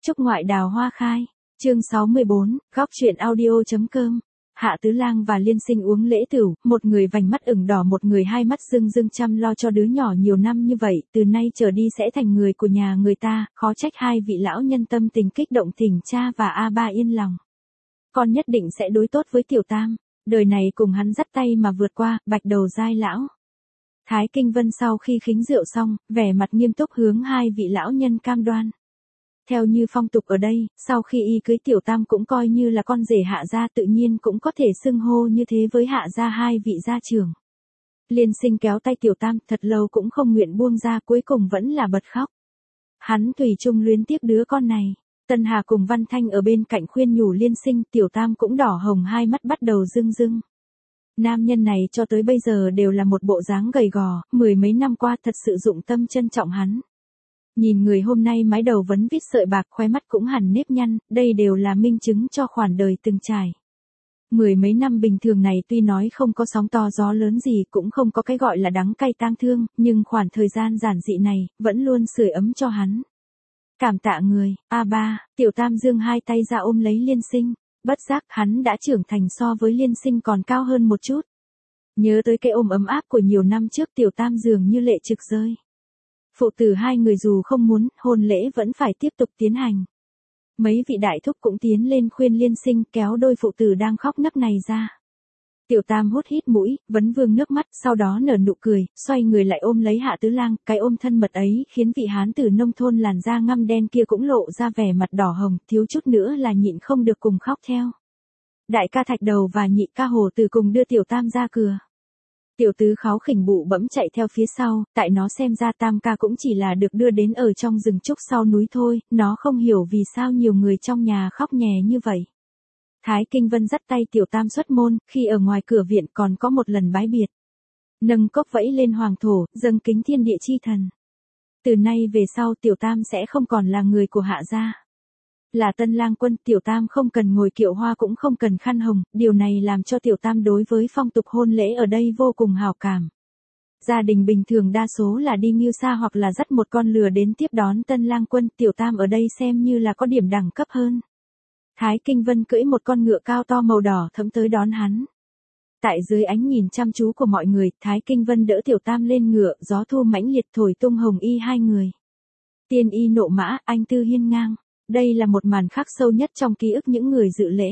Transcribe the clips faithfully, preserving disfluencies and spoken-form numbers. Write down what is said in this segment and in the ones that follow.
Chúc ngoại đào hoa khai. Chương sáu mươi bốn, góc truyện audio.com. Hạ Tứ Lang và Liên Sinh uống lễ tửu, một người vành mắt ửng đỏ, một người hai mắt rưng rưng chăm lo cho đứa nhỏ nhiều năm như vậy, từ nay trở đi sẽ thành người của nhà người ta, khó trách hai vị lão nhân tâm tình kích động, tình cha và A Ba yên lòng. Con nhất định sẽ đối tốt với Tiểu Tam, đời này cùng hắn dắt tay mà vượt qua. Bạch đầu giai lão Thái Kinh Vân sau khi khính rượu xong, vẻ mặt nghiêm túc hướng hai vị lão nhân cam đoan. Theo như phong tục ở đây, sau khi y cưới Tiểu Tam cũng coi như là con rể Hạ gia, tự nhiên cũng có thể xưng hô như thế với Hạ gia hai vị gia trưởng. Liên Sinh kéo tay Tiểu Tam thật lâu cũng không nguyện buông ra, cuối cùng vẫn là bật khóc. Hắn thủy chung luyến tiếc đứa con này. Tân Hà cùng Văn Thanh ở bên cạnh khuyên nhủ Liên Sinh, Tiểu Tam cũng đỏ hồng hai mắt bắt đầu rưng rưng. Nam nhân này cho tới bây giờ đều là một bộ dáng gầy gò, mười mấy năm qua thật sự dụng tâm trân trọng hắn. Nhìn người hôm nay mái đầu vấn vít sợi bạc, khóe mắt cũng hằn nếp nhăn, đây đều là minh chứng cho khoản đời từng trải. Mười mấy năm bình thường này tuy nói không có sóng to gió lớn gì, cũng không có cái gọi là đắng cay tang thương, nhưng khoảng thời gian giản dị này, vẫn luôn sưởi ấm cho hắn. Cảm tạ người, A Ba. Tiểu Tam giương hai tay ra ôm lấy Liên Sinh, bất giác hắn đã trưởng thành so với Liên Sinh còn cao hơn một chút. Nhớ tới cái ôm ấm áp của nhiều năm trước, Tiểu Tam dường như lệ trực rơi. Phụ tử hai người dù không muốn, hôn lễ vẫn phải tiếp tục tiến hành. Mấy vị đại thúc cũng tiến lên khuyên Liên Sinh kéo đôi phụ tử đang khóc nấc này ra. Tiểu Tam hút hít mũi, vấn vương nước mắt, sau đó nở nụ cười, xoay người lại ôm lấy Hạ Tứ Lang, cái ôm thân mật ấy khiến vị hán tử nông thôn làn da ngăm đen kia cũng lộ ra vẻ mặt đỏ hồng, thiếu chút nữa là nhịn không được cùng khóc theo. Đại ca Thạch Đầu và nhị ca Hồ Từ cùng đưa Tiểu Tam ra cửa. Tiểu tứ Kháo khỉnh bụ bẫm chạy theo phía sau, tại nó xem ra Tam ca cũng chỉ là được đưa đến ở trong rừng trúc sau núi thôi, nó không hiểu vì sao nhiều người trong nhà khóc nhè như vậy. Thái Kinh Vân dắt tay Tiểu Tam xuất môn, khi ở ngoài cửa viện còn có một lần bái biệt. Nâng cốc vẫy lên hoàng thổ, dâng kính thiên địa chi thần. Từ nay về sau Tiểu Tam sẽ không còn là người của Hạ gia. Là tân lang quân, Tiểu Tam không cần ngồi kiệu hoa cũng không cần khăn hồng, điều này làm cho Tiểu Tam đối với phong tục hôn lễ ở đây vô cùng hào cảm. Gia đình bình thường đa số là đi ngưu xa hoặc là dắt một con lừa đến tiếp đón tân lang quân, Tiểu Tam ở đây xem như là có điểm đẳng cấp hơn. Thái Kinh Vân cưỡi một con ngựa cao to màu đỏ thẫm tới đón hắn. Tại dưới ánh nhìn chăm chú của mọi người, Thái Kinh Vân đỡ Tiểu Tam lên ngựa, gió thu mãnh liệt thổi tung hồng y hai người. Tiên y nộ mã, anh tư hiên ngang. Đây là một màn khắc sâu nhất trong ký ức những người dự lễ.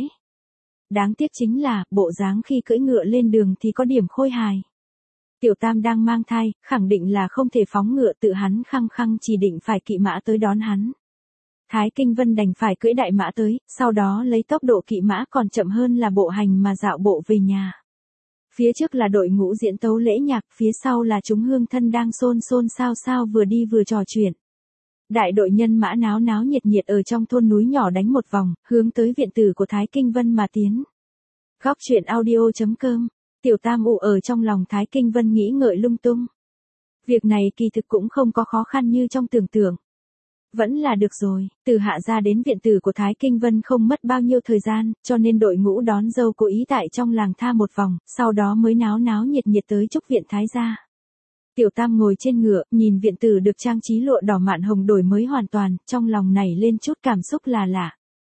Đáng tiếc chính là, bộ dáng khi cưỡi ngựa lên đường thì có điểm khôi hài. Tiểu Tam đang mang thai, khẳng định là không thể phóng ngựa, tự hắn khăng khăng chỉ định phải kỵ mã tới đón hắn. Thái Kinh Vân đành phải cưỡi đại mã tới, sau đó lấy tốc độ kỵ mã còn chậm hơn là bộ hành mà dạo bộ về nhà. Phía trước là đội ngũ diễn tấu lễ nhạc, phía sau là chúng hương thân đang xôn xôn xao xao vừa đi vừa trò chuyện. Đại đội nhân mã náo náo nhiệt nhiệt ở trong thôn núi nhỏ đánh một vòng, hướng tới viện tử của Thái Kinh Vân mà tiến. Góc truyện audio.com. Tiểu Tam ụ ở trong lòng Thái Kinh Vân nghĩ ngợi lung tung. Việc này kỳ thực cũng không có khó khăn như trong tưởng tượng. Vẫn là được rồi, từ Hạ gia đến viện tử của Thái Kinh Vân không mất bao nhiêu thời gian, cho nên đội ngũ đón dâu cố ý tại trong làng tha một vòng, sau đó mới náo náo nhiệt nhiệt tới chúc viện Thái gia. Tiểu Tam ngồi trên ngựa, nhìn viện tử được trang trí lụa đỏ mạn hồng đổi mới hoàn toàn, trong lòng nảy lên chút cảm xúc là lạ.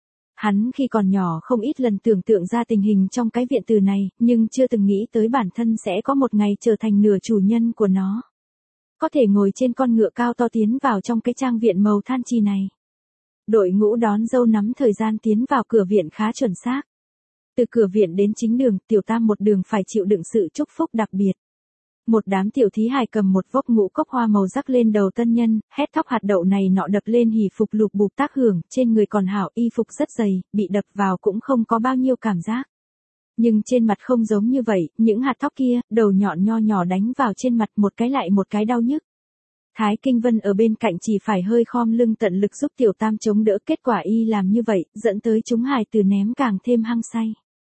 Hắn khi còn nhỏ không ít lần tưởng tượng ra tình hình trong cái viện tử này, nhưng chưa từng nghĩ tới bản thân sẽ có một ngày trở thành nửa chủ nhân của nó. Có thể ngồi trên con ngựa cao to tiến vào trong cái trang viện màu than trì này. Đội ngũ đón dâu nắm thời gian tiến vào cửa viện khá chuẩn xác. Từ cửa viện đến chính đường, Tiểu Tam một đường phải chịu đựng sự chúc phúc đặc biệt. Một đám tiểu thí hài cầm một vốc ngũ cốc hoa màu rắc lên đầu tân nhân, hét thóc hạt đậu này nọ đập lên hỉ phục lục bục tác hưởng, trên người còn hảo, y phục rất dày, bị đập vào cũng không có bao nhiêu cảm giác. Nhưng trên mặt không giống như vậy, những hạt thóc kia, đầu nhọn nho nhỏ đánh vào trên mặt một cái lại một cái đau nhức. Thái Kinh Vân ở bên cạnh chỉ phải hơi khom lưng tận lực giúp Tiểu Tam chống đỡ, kết quả y làm như vậy, dẫn tới chúng hài từ ném càng thêm hăng say.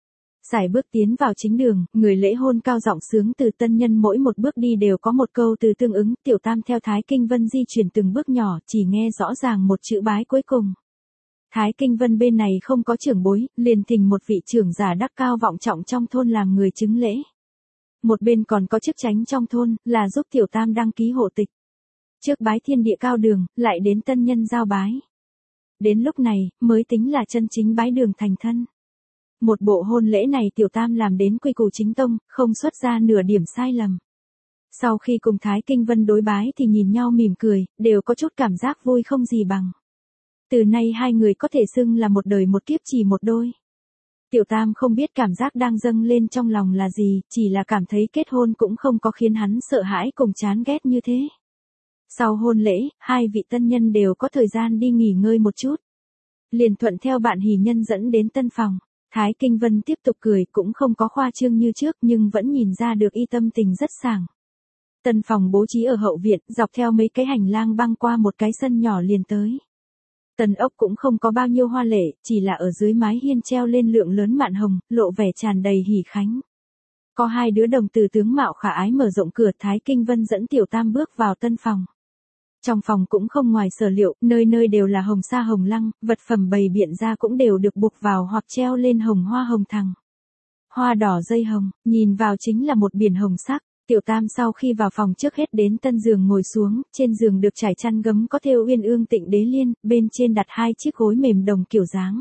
Sải bước tiến vào chính đường, người lễ hôn cao giọng sướng từ tân nhân mỗi một bước đi đều có một câu từ tương ứng, Tiểu Tam theo Thái Kinh Vân di chuyển từng bước nhỏ, chỉ nghe rõ ràng một chữ bái cuối cùng. Thái Kinh Vân bên này không có trưởng bối, liền thỉnh một vị trưởng giả đắc cao vọng trọng trong thôn làm người chứng lễ. Một bên còn có chức chánh trong thôn, là giúp Tiểu Tam đăng ký hộ tịch. Trước bái thiên địa cao đường, lại đến tân nhân giao bái. Đến lúc này, mới tính là chân chính bái đường thành thân. Một bộ hôn lễ này Tiểu Tam làm đến quy củ chính tông, không xuất ra nửa điểm sai lầm. Sau khi cùng Thái Kinh Vân đối bái thì nhìn nhau mỉm cười, đều có chút cảm giác vui không gì bằng. Từ nay hai người có thể xưng là một đời một kiếp chỉ một đôi. Tiểu Tam không biết cảm giác đang dâng lên trong lòng là gì, chỉ là cảm thấy kết hôn cũng không có khiến hắn sợ hãi cùng chán ghét như thế. Sau hôn lễ, hai vị tân nhân đều có thời gian đi nghỉ ngơi một chút. Liền thuận theo bạn hỷ nhân dẫn đến tân phòng. Thái Kinh Vân tiếp tục cười, cũng không có khoa trương như trước nhưng vẫn nhìn ra được y tâm tình rất sảng. Tân phòng bố trí ở hậu viện, dọc theo mấy cái hành lang băng qua một cái sân nhỏ liền tới. Tần ốc cũng không có bao nhiêu hoa lệ, chỉ là ở dưới mái hiên treo lên lượng lớn mạn hồng, lộ vẻ tràn đầy hỉ khánh. Có hai đứa đồng tử tướng mạo khả ái mở rộng cửa, Thái Kinh Vân dẫn Tiểu Tam bước vào tân phòng. Trong phòng cũng không ngoài sở liệu, nơi nơi đều là hồng sa hồng lăng, vật phẩm bày biện ra cũng đều được buộc vào hoặc treo lên hồng hoa hồng thằng. Hoa đỏ dây hồng, nhìn vào chính là một biển hồng sắc. Tiểu Tam sau khi vào phòng trước hết đến tân giường ngồi xuống, trên giường được trải chăn gấm có thêu uyên ương tịnh đế liên, bên trên đặt hai chiếc gối mềm đồng kiểu dáng.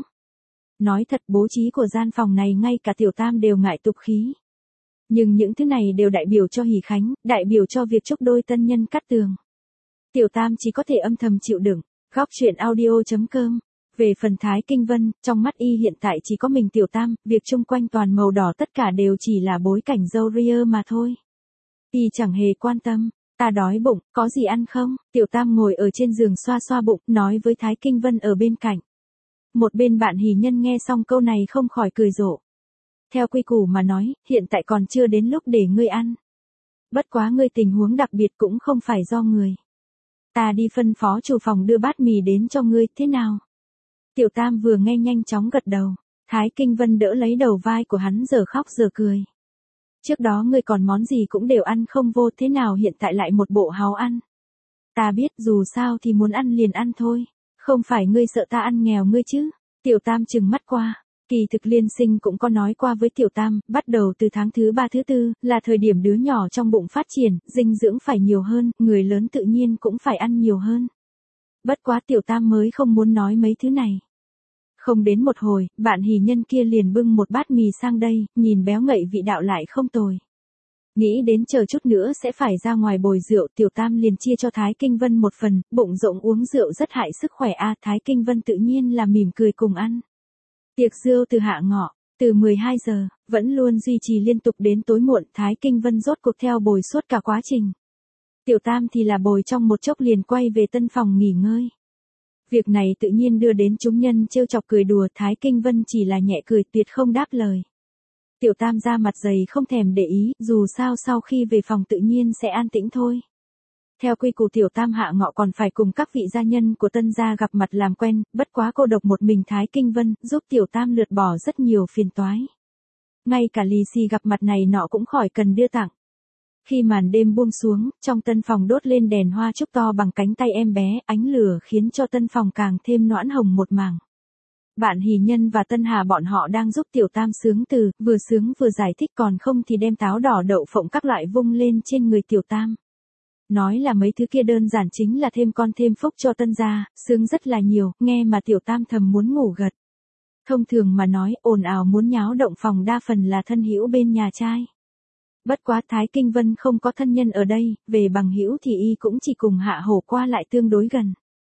Nói thật bố trí của gian phòng này ngay cả Tiểu Tam đều ngại tục khí. Nhưng những thứ này đều đại biểu cho hỷ khánh, đại biểu cho việc chúc đôi tân nhân cắt tường. Tiểu Tam chỉ có thể âm thầm chịu đựng. Góc truyện audio chấm com. Về phần Thái Kinh Vân, trong mắt y hiện tại chỉ có mình Tiểu Tam, việc chung quanh toàn màu đỏ tất cả đều chỉ là bối cảnh râu ria mà thôi. Y chẳng hề quan tâm. Ta đói bụng, có gì ăn không? Tiểu Tam ngồi ở trên giường xoa xoa bụng, nói với Thái Kinh Vân ở bên cạnh. Một bên bạn hỷ nhân nghe xong câu này không khỏi cười rộ. Theo quy củ mà nói, hiện tại còn chưa đến lúc để ngươi ăn. Bất quá ngươi tình huống đặc biệt cũng không phải do người. Ta đi phân phó chủ phòng đưa bát mì đến cho ngươi, thế nào? Tiểu Tam vừa nghe nhanh chóng gật đầu. Thái Kinh Vân đỡ lấy đầu vai của hắn giờ khóc giờ cười. Trước đó ngươi còn món gì cũng đều ăn không vô, thế nào hiện tại lại một bộ háo ăn? Ta biết, dù sao thì muốn ăn liền ăn thôi. Không phải ngươi sợ ta ăn nghèo ngươi chứ? Tiểu Tam trừng mắt qua. Kỳ thực Liên Sinh cũng có nói qua với Tiểu Tam, bắt đầu từ tháng thứ ba thứ tư, là thời điểm đứa nhỏ trong bụng phát triển, dinh dưỡng phải nhiều hơn, người lớn tự nhiên cũng phải ăn nhiều hơn. Bất quá Tiểu Tam mới không muốn nói mấy thứ này. Không đến một hồi, bạn hỷ nhân kia liền bưng một bát mì sang đây, nhìn béo ngậy vị đạo lại không tồi. Nghĩ đến chờ chút nữa sẽ phải ra ngoài bồi rượu, Tiểu Tam liền chia cho Thái Kinh Vân một phần, bụng rộng uống rượu rất hại sức khỏe a. Thái Kinh Vân tự nhiên là mỉm cười cùng ăn. Tiệc rượu từ hạ ngọ, từ mười hai giờ, vẫn luôn duy trì liên tục đến tối muộn, Thái Kinh Vân rốt cuộc theo bồi suốt cả quá trình. Tiểu Tam thì là bồi trong một chốc liền quay về tân phòng nghỉ ngơi. Việc này tự nhiên đưa đến chúng nhân trêu chọc cười đùa, Thái Kinh Vân chỉ là nhẹ cười tuyệt không đáp lời. Tiểu Tam ra mặt dày không thèm để ý, dù sao sau khi về phòng tự nhiên sẽ an tĩnh thôi. Theo quy củ Tiểu Tam hạ ngọ còn phải cùng các vị gia nhân của tân gia gặp mặt làm quen, bất quá cô độc một mình Thái Kinh Vân, giúp Tiểu Tam lượt bỏ rất nhiều phiền toái. Ngay cả lì xì gặp mặt này nọ cũng khỏi cần đưa tặng. Khi màn đêm buông xuống, trong tân phòng đốt lên đèn hoa trúc to bằng cánh tay em bé, ánh lửa khiến cho tân phòng càng thêm noãn hồng một mảng. Bạn hỷ nhân và Tân Hà bọn họ đang giúp Tiểu Tam sướng từ, vừa sướng vừa giải thích, còn không thì đem táo đỏ đậu phộng các loại vung lên trên người Tiểu Tam. Nói là mấy thứ kia đơn giản chính là thêm con thêm phúc cho tân gia, sướng rất là nhiều, nghe mà Tiểu Tam thầm muốn ngủ gật. Thông thường mà nói, ồn ào muốn nháo động phòng đa phần là thân hữu bên nhà trai. Bất quá Thái Kinh Vân không có thân nhân ở đây, về bằng hữu thì y cũng chỉ cùng Hạ Hổ qua lại tương đối gần.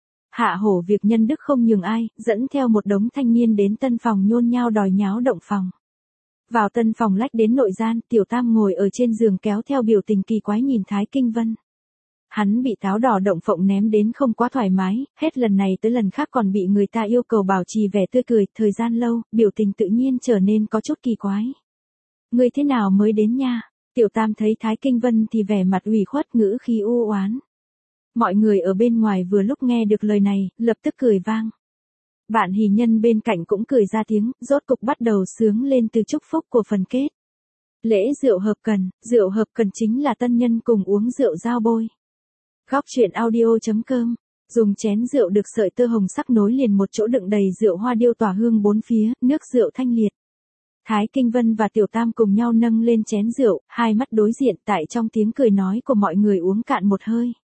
Hạ Hổ việc nhân đức không nhường ai, dẫn theo một đống thanh niên đến tân phòng nhôn nhao đòi nháo động phòng. Vào tân phòng lách đến nội gian, Tiểu Tam ngồi ở trên giường kéo theo biểu tình kỳ quái nhìn Thái Kinh Vân. Hắn bị táo đỏ động phộng ném đến không quá thoải mái, hết lần này tới lần khác còn bị người ta yêu cầu bảo trì vẻ tươi cười, thời gian lâu, biểu tình tự nhiên trở nên có chút kỳ quái. Người thế nào mới đến nha? Tiểu Tam thấy Thái Kinh Vân thì vẻ mặt ủy khuất, ngữ khí u oán. Mọi người ở bên ngoài vừa lúc nghe được lời này, lập tức cười vang. Bạn hỷ nhân bên cạnh cũng cười ra tiếng, rốt cục bắt đầu sướng lên từ chúc phúc của phần kết. Lễ rượu hợp cần, rượu hợp cần chính là tân nhân cùng uống rượu giao bôi. Góc truyện audio chấm com, dùng chén rượu được sợi tơ hồng sắc nối liền một chỗ đựng đầy rượu hoa điêu tỏa hương bốn phía, nước rượu thanh liệt. Thái Kinh Vân và Tiểu Tam cùng nhau nâng lên chén rượu, hai mắt đối diện, tại trong tiếng cười nói của mọi người uống cạn một hơi.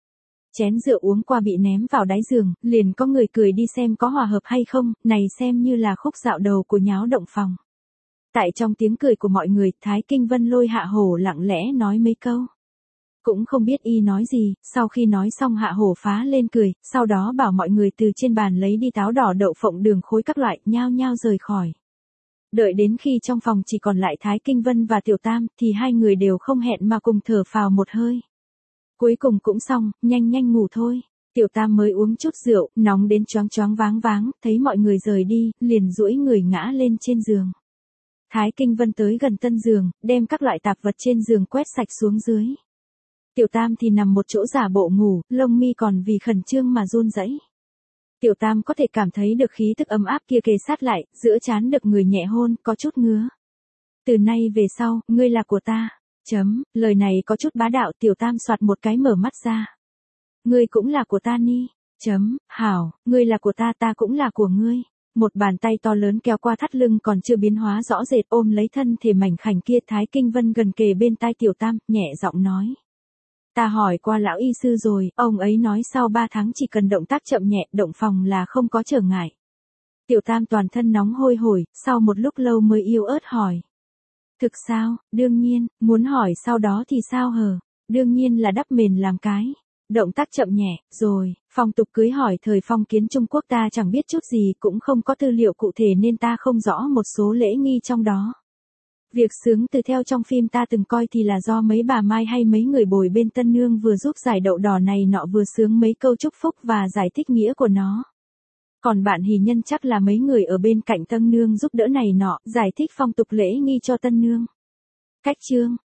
Chén rượu uống qua bị ném vào đáy giường, liền có người cười đi xem có hòa hợp hay không, này xem như là khúc dạo đầu của nháo động phòng. Tại trong tiếng cười của mọi người, Thái Kinh Vân lôi Hạ Hổ lặng lẽ nói mấy câu. Cũng không biết y nói gì, sau khi nói xong Hạ Hổ phá lên cười, sau đó bảo mọi người từ trên bàn lấy đi táo đỏ đậu phộng đường khối các loại, nhao nhao rời khỏi. Đợi đến khi trong phòng chỉ còn lại Thái Kinh Vân và Tiểu Tam, thì hai người đều không hẹn mà cùng thở phào một hơi. Cuối cùng cũng xong, nhanh nhanh ngủ thôi. Tiểu Tam mới uống chút rượu, nóng đến choáng choáng váng váng, thấy mọi người rời đi, liền duỗi người ngã lên trên giường. Thái Kinh Vân tới gần tân giường, đem các loại tạp vật trên giường quét sạch xuống dưới. Tiểu Tam thì nằm một chỗ giả bộ ngủ, lông mi còn vì khẩn trương mà run rẩy. Tiểu Tam có thể cảm thấy được khí thức ấm áp kia kề sát lại, giữa trán được người nhẹ hôn, có chút ngứa. Từ nay về sau, ngươi là của ta. Chấm, lời này có chút bá đạo, Tiểu Tam soạt một cái mở mắt ra. Ngươi cũng là của ta ni. Chấm, hảo, ngươi là của ta, ta cũng là của ngươi. Một bàn tay to lớn kéo qua thắt lưng còn chưa biến hóa rõ rệt ôm lấy thân thể mảnh khảnh kia. Thái Kinh Vân gần kề bên tai Tiểu Tam, nhẹ giọng nói. Ta hỏi qua lão y sư rồi, ông ấy nói sau ba tháng chỉ cần động tác chậm nhẹ, động phòng là không có trở ngại. Tiểu Tam toàn thân nóng hôi hổi, sau một lúc lâu mới yếu ớt hỏi. Thực sao, đương nhiên, muốn hỏi sau đó thì sao hờ, đương nhiên là đắp mền làm cái. Động tác chậm nhẹ, rồi, phong tục cưới hỏi thời phong kiến Trung Quốc ta chẳng biết chút gì, cũng không có tư liệu cụ thể nên ta không rõ một số lễ nghi trong đó. Việc sướng từ theo trong phim ta từng coi thì là do mấy bà Mai hay mấy người bồi bên tân nương vừa giúp giải đậu đỏ này nọ vừa sướng mấy câu chúc phúc và giải thích nghĩa của nó. Còn bạn hỷ nhân chắc là mấy người ở bên cạnh tân nương giúp đỡ này nọ, giải thích phong tục lễ nghi cho tân nương. Cách chương